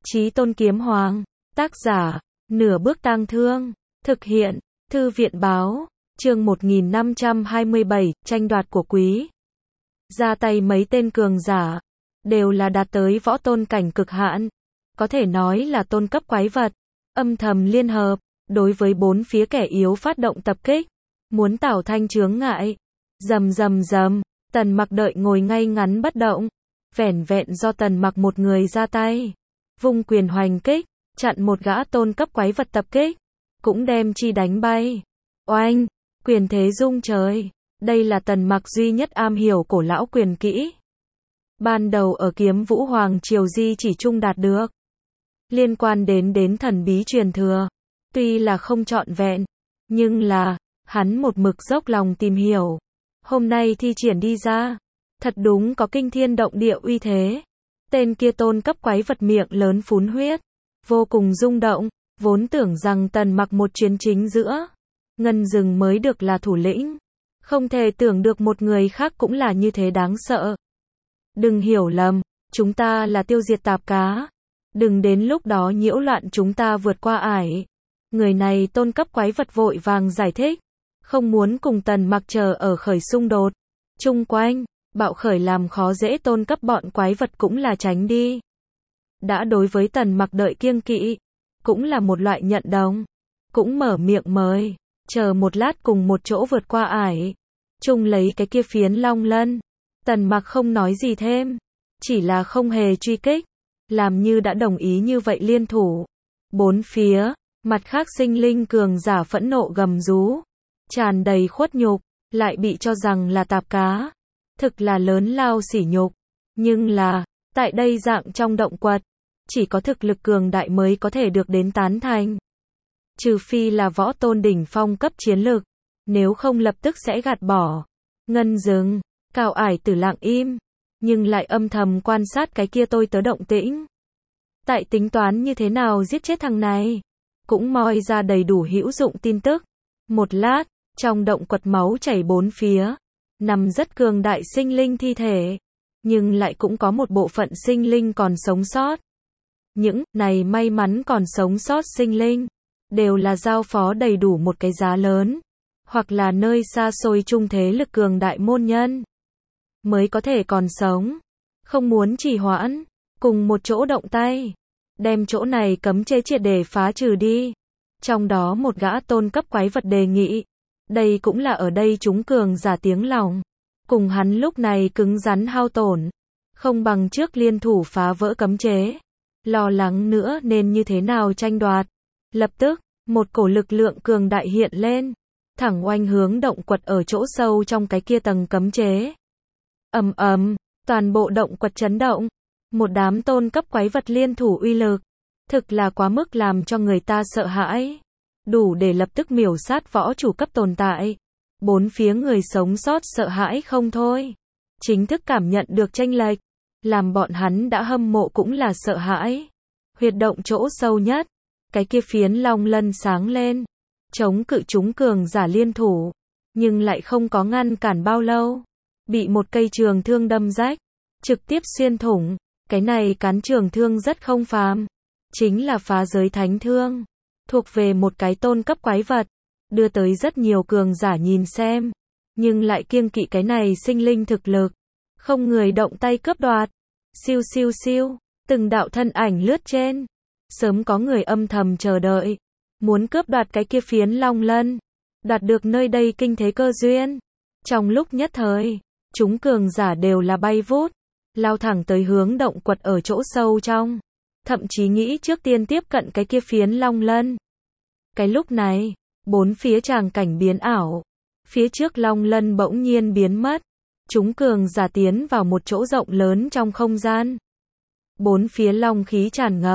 Chí Tôn Kiếm Hoàng, tác giả, Nửa Bước Tang Thương, thực hiện, Thư viện báo, chương 1527, tranh đoạt của quý. Ra tay mấy tên cường giả, đều là đạt tới võ tôn cảnh cực hạn, có thể nói là tôn cấp quái vật, âm thầm liên hợp, đối với bốn phía kẻ yếu phát động tập kích, muốn tạo thanh chướng ngại. Rầm rầm rầm, Tần Mặc đợi ngồi ngay ngắn bất động, vẻn vẹn do Tần Mặc một người ra tay, vung quyền hoành kích, chặn một gã tôn cấp quái vật tập kích, cũng đem chi đánh bay. Oanh, quyền thế rung trời, đây là Tần Mặc duy nhất am hiểu cổ lão quyền kỹ. Ban đầu ở Kiếm Vũ Hoàng Triều di chỉ trung đạt được. Liên quan đến thần bí truyền thừa, tuy là không trọn vẹn, nhưng là, hắn một mực dốc lòng tìm hiểu. Hôm nay thi triển đi ra, thật đúng có kinh thiên động địa uy thế. Tên kia tôn cấp quái vật miệng lớn phun huyết, vô cùng rung động, vốn tưởng rằng Tần Mặc một chuyến chính giữa Ngân Rừng mới được là thủ lĩnh. Không thể tưởng được một người khác cũng là như thế đáng sợ. Đừng hiểu lầm, chúng ta là tiêu diệt tạp cá. Đừng đến lúc đó nhiễu loạn chúng ta vượt qua ải. Người này tôn cấp quái vật vội vàng giải thích, không muốn cùng Tần Mặc chờ ở khởi xung đột. Chung quanh, bạo khởi làm khó dễ tôn cấp bọn quái vật cũng là tránh đi. Đã đối với Tần Mặc đợi kiêng kỵ, cũng là một loại nhận đồng. Cũng mở miệng mời, chờ một lát cùng một chỗ vượt qua ải. Chung lấy cái kia phiến long lân. Tần Mặc không nói gì thêm, chỉ là không hề truy kích, làm như đã đồng ý như vậy liên thủ. Bốn phía, mặt khác sinh linh cường giả phẫn nộ gầm rú, tràn đầy khuất nhục, lại bị cho rằng là tạp cá. Thực là lớn lao sỉ nhục. Nhưng là, tại đây dạng trong động quật, chỉ có thực lực cường đại mới có thể được đến tán thành. Trừ phi là võ tôn đỉnh phong cấp chiến lực, nếu không lập tức sẽ gạt bỏ. Ngân Rừng, Cao Ải Tử lặng im, nhưng lại âm thầm quan sát cái kia tôi tớ động tĩnh. Tại tính toán như thế nào giết chết thằng này, cũng moi ra đầy đủ hữu dụng tin tức. Một lát, trong động quật máu chảy bốn phía, nằm rất cường đại sinh linh thi thể, nhưng lại cũng có một bộ phận sinh linh còn sống sót. Những này may mắn còn sống sót sinh linh, đều là giao phó đầy đủ một cái giá lớn, hoặc là nơi xa xôi trung thế lực cường đại môn nhân, mới có thể còn sống. Không muốn trì hoãn, cùng một chỗ động tay, đem chỗ này cấm chế triệt để phá trừ đi. Trong đó một gã tôn cấp quái vật đề nghị, đây cũng là ở đây chúng cường giả tiếng lòng, cùng hắn lúc này cứng rắn hao tổn, không bằng trước liên thủ phá vỡ cấm chế. Lo lắng nữa nên như thế nào tranh đoạt. Lập tức, một cổ lực lượng cường đại hiện lên, thẳng oanh hướng động quật ở chỗ sâu trong cái kia tầng cấm chế. Ầm ầm, toàn bộ động quật chấn động. Một đám tôn cấp quái vật liên thủ uy lực, thực là quá mức làm cho người ta sợ hãi, đủ để lập tức miểu sát võ chủ cấp tồn tại. Bốn phía người sống sót sợ hãi không thôi, chính thức cảm nhận được chênh lệch, làm bọn hắn đã hâm mộ cũng là sợ hãi. Huyệt động chỗ sâu nhất, cái kia phiến long lân sáng lên, chống cự chúng cường giả liên thủ, nhưng lại không có ngăn cản bao lâu, bị một cây trường thương đâm rách, trực tiếp xuyên thủng. Cái này cán trường thương rất không phàm, chính là phá giới thánh thương, thuộc về một cái tôn cấp quái vật, đưa tới rất nhiều cường giả nhìn xem, nhưng lại kiêng kỵ cái này sinh linh thực lực, không người động tay cướp đoạt. Siêu siêu siêu, từng đạo thân ảnh lướt trên, sớm có người âm thầm chờ đợi, muốn cướp đoạt cái kia phiến long lân, đoạt được nơi đây kinh thế cơ duyên. Trong lúc nhất thời, chúng cường giả đều là bay vút, lao thẳng tới hướng động quật ở chỗ sâu trong, thậm chí nghĩ trước tiên tiếp cận cái kia phiến long lân. Cái lúc này, bốn phía tràng cảnh biến ảo, phía trước long lân bỗng nhiên biến mất, chúng cường giả tiến vào một chỗ rộng lớn trong không gian. Bốn phía long khí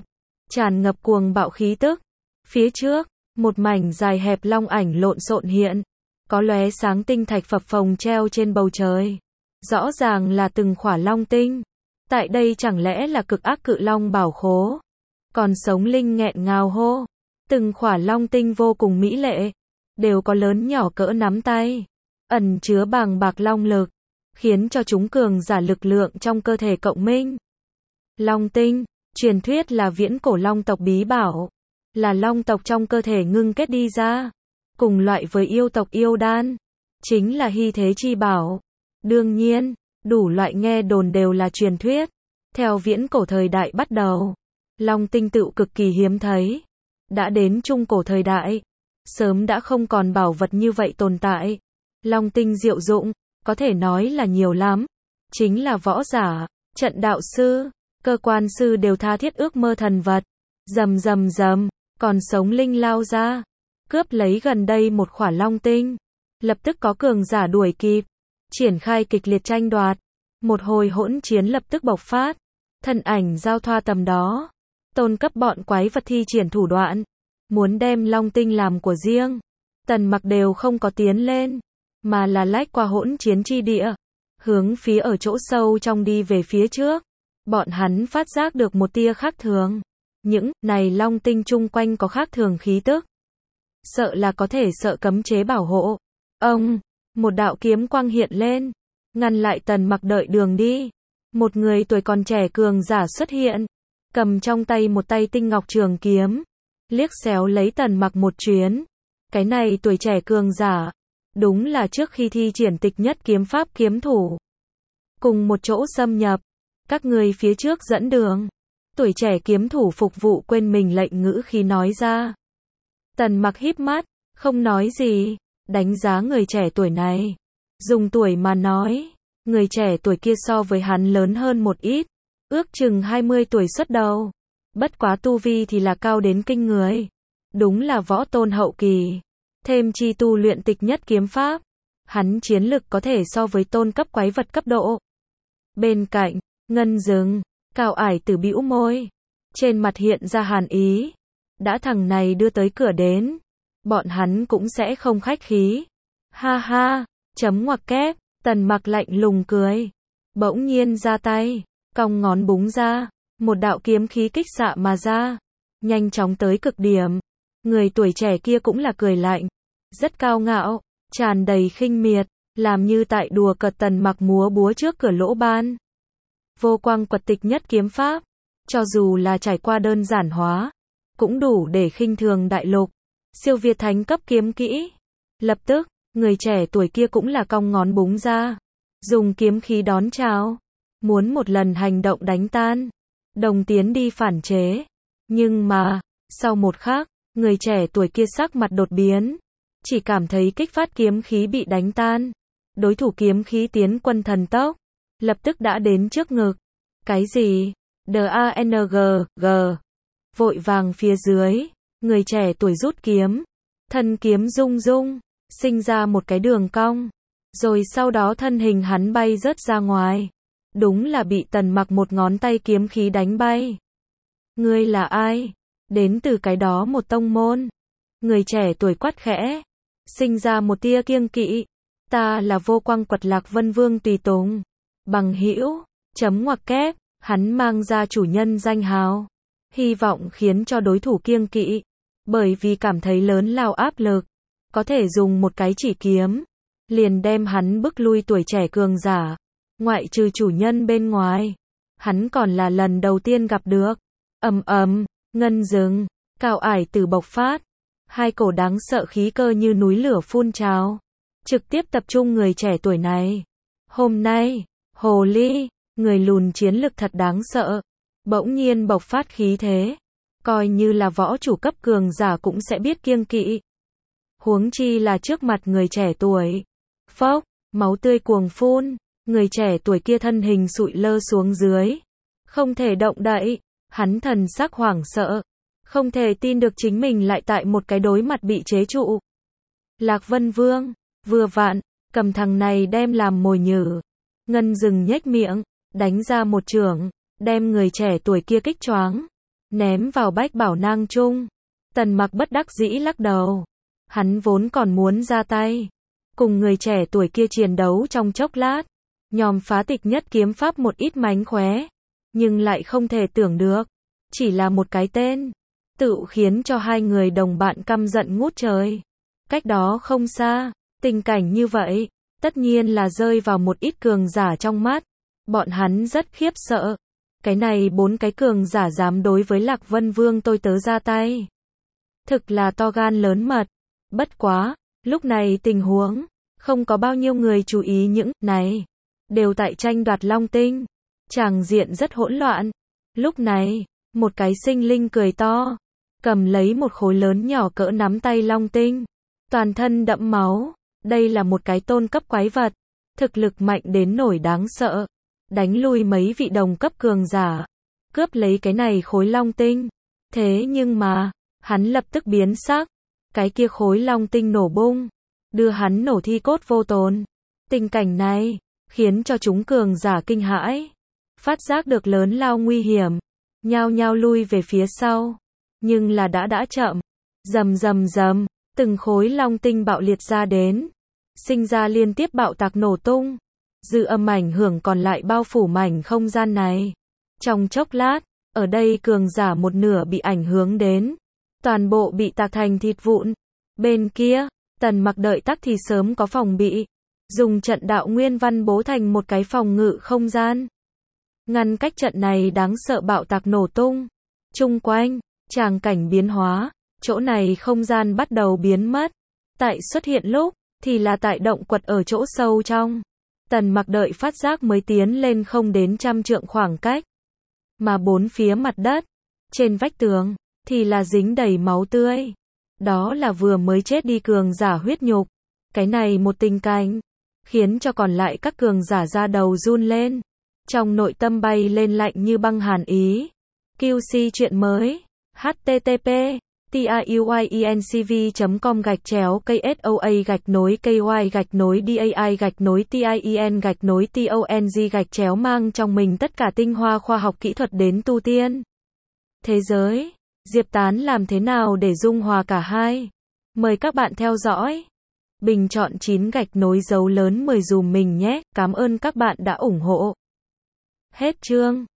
tràn ngập cuồng bạo khí tức. Phía trước, một mảnh dài hẹp long ảnh lộn xộn hiện, có lóe sáng tinh thạch phập phồng treo trên bầu trời. Rõ ràng là từng khỏa long tinh. Tại đây chẳng lẽ là cực ác cự long bảo khố? Còn sống linh nghẹn ngào hô. Từng khỏa long tinh vô cùng mỹ lệ, đều có lớn nhỏ cỡ nắm tay, ẩn chứa bàng bạc long lực, khiến cho chúng cường giả lực lượng trong cơ thể cộng minh. Long tinh, Truyền thuyết là viễn cổ long tộc bí bảo, là long tộc trong cơ thể ngưng kết đi ra, cùng loại với yêu tộc yêu đan, chính là hy thế chi bảo. Đương nhiên, đủ loại nghe đồn đều là truyền thuyết. Theo viễn cổ thời đại bắt đầu, long tinh tựu cực kỳ hiếm thấy. Đã đến trung cổ thời đại, sớm đã không còn bảo vật như vậy tồn tại. Long tinh diệu dụng, có thể nói là nhiều lắm. Chính là võ giả, trận đạo sư, cơ quan sư đều tha thiết ước mơ thần vật. Rầm rầm rầm, còn sống linh lao ra, cướp lấy gần đây một khỏa long tinh. Lập tức có cường giả đuổi kịp, triển khai kịch liệt tranh đoạt. Một hồi hỗn chiến lập tức bộc phát, thân ảnh giao thoa tầm đó. Tôn cấp bọn quái vật thi triển thủ đoạn, muốn đem long tinh làm của riêng. Tần Mặc đều không có tiến lên, mà là lách qua hỗn chiến chi địa, hướng phía ở chỗ sâu trong đi về phía trước. Bọn hắn phát giác được một tia khác thường. Những này long tinh chung quanh có khác thường khí tức. Sợ là có thể sợ cấm chế bảo hộ. Ông, một đạo kiếm quang hiện lên, ngăn lại Tần Mặc đợi đường đi. Một người tuổi còn trẻ cường giả xuất hiện, cầm trong tay một tay tinh ngọc trường kiếm, liếc xéo lấy Tần Mặc một chuyến. Cái này tuổi trẻ cường giả, đúng là trước khi thi triển tịch nhất kiếm pháp kiếm thủ. Cùng một chỗ xâm nhập, các người phía trước dẫn đường. Tuổi trẻ kiếm thủ phục vụ quên mình lệnh ngữ khi nói ra. Tần Mặc híp mắt, không nói gì, đánh giá người trẻ tuổi này. Dùng tuổi mà nói, người trẻ tuổi kia so với hắn lớn hơn một ít, ước chừng 20 tuổi xuất đầu. Bất quá tu vi thì là cao đến kinh người. Đúng là võ tôn hậu kỳ. Thêm chi tu luyện tịch nhất kiếm pháp, hắn chiến lực có thể so với tôn cấp quái vật cấp độ. Bên cạnh, Ngân Dừng, Cao Ải Tử bĩu môi, trên mặt hiện ra hàn ý. Đã thằng này đưa tới cửa đến, bọn hắn cũng sẽ không khách khí. Ha ha, chấm ngoặc kép, Tần Mặc lạnh lùng cười. Bỗng nhiên ra tay, cong ngón búng ra, một đạo kiếm khí kích xạ mà ra, nhanh chóng tới cực điểm. Người tuổi trẻ kia cũng là cười lạnh, rất cao ngạo, tràn đầy khinh miệt, làm như tại đùa cợt Tần Mặc múa búa trước cửa lỗ ban. Vô quang quật tịch nhất kiếm pháp, cho dù là trải qua đơn giản hóa, cũng đủ để khinh thường đại lục. Siêu việt thánh cấp kiếm kỹ. Lập tức, người trẻ tuổi kia cũng là cong ngón búng ra, dùng kiếm khí đón chào, muốn một lần hành động đánh tan, đồng tiến đi phản chế. Nhưng mà, sau một khắc, người trẻ tuổi kia sắc mặt đột biến, chỉ cảm thấy kích phát kiếm khí bị đánh tan. Đối thủ kiếm khí tiến quân thần tốc, lập tức đã đến trước ngực. Cái gì? DANG. Vội vàng phía dưới, người trẻ tuổi rút kiếm, thân kiếm rung rung, sinh ra một cái đường cong, rồi sau đó thân hình hắn bay rớt ra ngoài. Đúng là bị Tần Mặc một ngón tay kiếm khí đánh bay. Ngươi là ai? Đến từ cái đó một tông môn. Người trẻ tuổi quát khẽ, sinh ra một tia kiêng kỵ. Ta là Vô Quang Quật Lạc Vân Vương tùy tùng. Bằng hữu, chấm ngoặc kép, hắn mang ra chủ nhân danh hào, hy vọng khiến cho đối thủ kiêng kỵ, bởi vì cảm thấy lớn lao áp lực, có thể dùng một cái chỉ kiếm, liền đem hắn bức lui tuổi trẻ cường giả, ngoại trừ chủ nhân bên ngoài, hắn còn là lần đầu tiên gặp được. Ngân Dừng, Cao Ải Tử bộc phát, hai cổ đáng sợ khí cơ như núi lửa phun trào, trực tiếp tập trung người trẻ tuổi này. Hôm nay, hồ ly, người lùn chiến lực thật đáng sợ, bỗng nhiên bộc phát khí thế, coi như là võ chủ cấp cường giả cũng sẽ biết kiêng kỵ. Huống chi là trước mặt người trẻ tuổi. Phốc, máu tươi cuồng phun, người trẻ tuổi kia thân hình sụi lơ xuống dưới, không thể động đậy, hắn thần sắc hoảng sợ, không thể tin được chính mình lại tại một cái đối mặt bị chế trụ. Lạc Vân Vương, vừa vặn, cầm thằng này đem làm mồi nhử. Ngân Dừng nhếch miệng, đánh ra một chưởng, đem người trẻ tuổi kia kích choáng, ném vào bách bảo nang trung. Tần Mặc bất đắc dĩ lắc đầu. Hắn vốn còn muốn ra tay, cùng người trẻ tuổi kia chiến đấu trong chốc lát, nhòm phá tịch nhất kiếm pháp một ít mánh khóe, nhưng lại không thể tưởng được, chỉ là một cái tên, tự khiến cho hai người đồng bạn căm giận ngút trời. Cách đó không xa, tình cảnh như vậy, tất nhiên là rơi vào một ít cường giả trong mắt, bọn hắn rất khiếp sợ. Cái này 4 cái cường giả dám đối với Lạc Vân Vương tôi tớ ra tay. Thực là to gan lớn mật. Bất quá, lúc này tình huống, không có bao nhiêu người chú ý những này. Đều tại tranh đoạt Long Tinh. Tràng diện rất hỗn loạn. Lúc này, một cái sinh linh cười to. Cầm lấy một khối lớn nhỏ cỡ nắm tay Long Tinh. Toàn thân đẫm máu. Đây là một cái tôn cấp quái vật. Thực lực mạnh đến nổi đáng sợ. Đánh lui mấy vị đồng cấp cường giả. Cướp lấy cái này khối Long Tinh. Thế nhưng mà, hắn lập tức biến sắc. Cái kia khối Long Tinh nổ bung. Đưa hắn nổ thi cốt vô tồn. Tình cảnh này, khiến cho chúng cường giả kinh hãi. Phát giác được lớn lao nguy hiểm. Nhao nhao lui về phía sau. Nhưng là đã chậm. Rầm rầm rầm, từng khối Long Tinh bạo liệt ra đến. Sinh ra liên tiếp bạo tạc nổ tung. Dư âm ảnh hưởng còn lại bao phủ mảnh không gian này. Trong chốc lát, ở đây cường giả một nửa bị ảnh hưởng đến. Toàn bộ bị tạc thành thịt vụn. Bên kia, Tần Mặc đợi tắc thì sớm có phòng bị. Dùng trận đạo nguyên văn bố thành một cái phòng ngự không gian. Ngăn cách trận này đáng sợ bạo tạc nổ tung. Chung quanh, tràng cảnh biến hóa. Chỗ này không gian bắt đầu biến mất. Tại xuất hiện lúc, thì là tại động quật ở chỗ sâu trong. Tần Mặc đợi phát giác mới tiến lên không đến 100 trượng khoảng cách. Mà bốn phía mặt đất, trên vách tường, thì là dính đầy máu tươi. Đó là vừa mới chết đi cường giả huyết nhục. Cái này một tình cảnh, khiến cho còn lại các cường giả da đầu run lên. Trong nội tâm bay lên lạnh như băng hàn ý. QC chuyện mới. http tiuyencv.com/KSOA-KY-DAI-TIEN-TONG mang trong mình tất cả tinh hoa khoa học kỹ thuật đến tu tiên. Thế giới, Diệp Tán làm thế nào để dung hòa cả hai? Mời các bạn theo dõi. Bình chọn 9 gạch nối dấu lớn 10 dùm mình nhé, cảm ơn các bạn đã ủng hộ. Hết chương.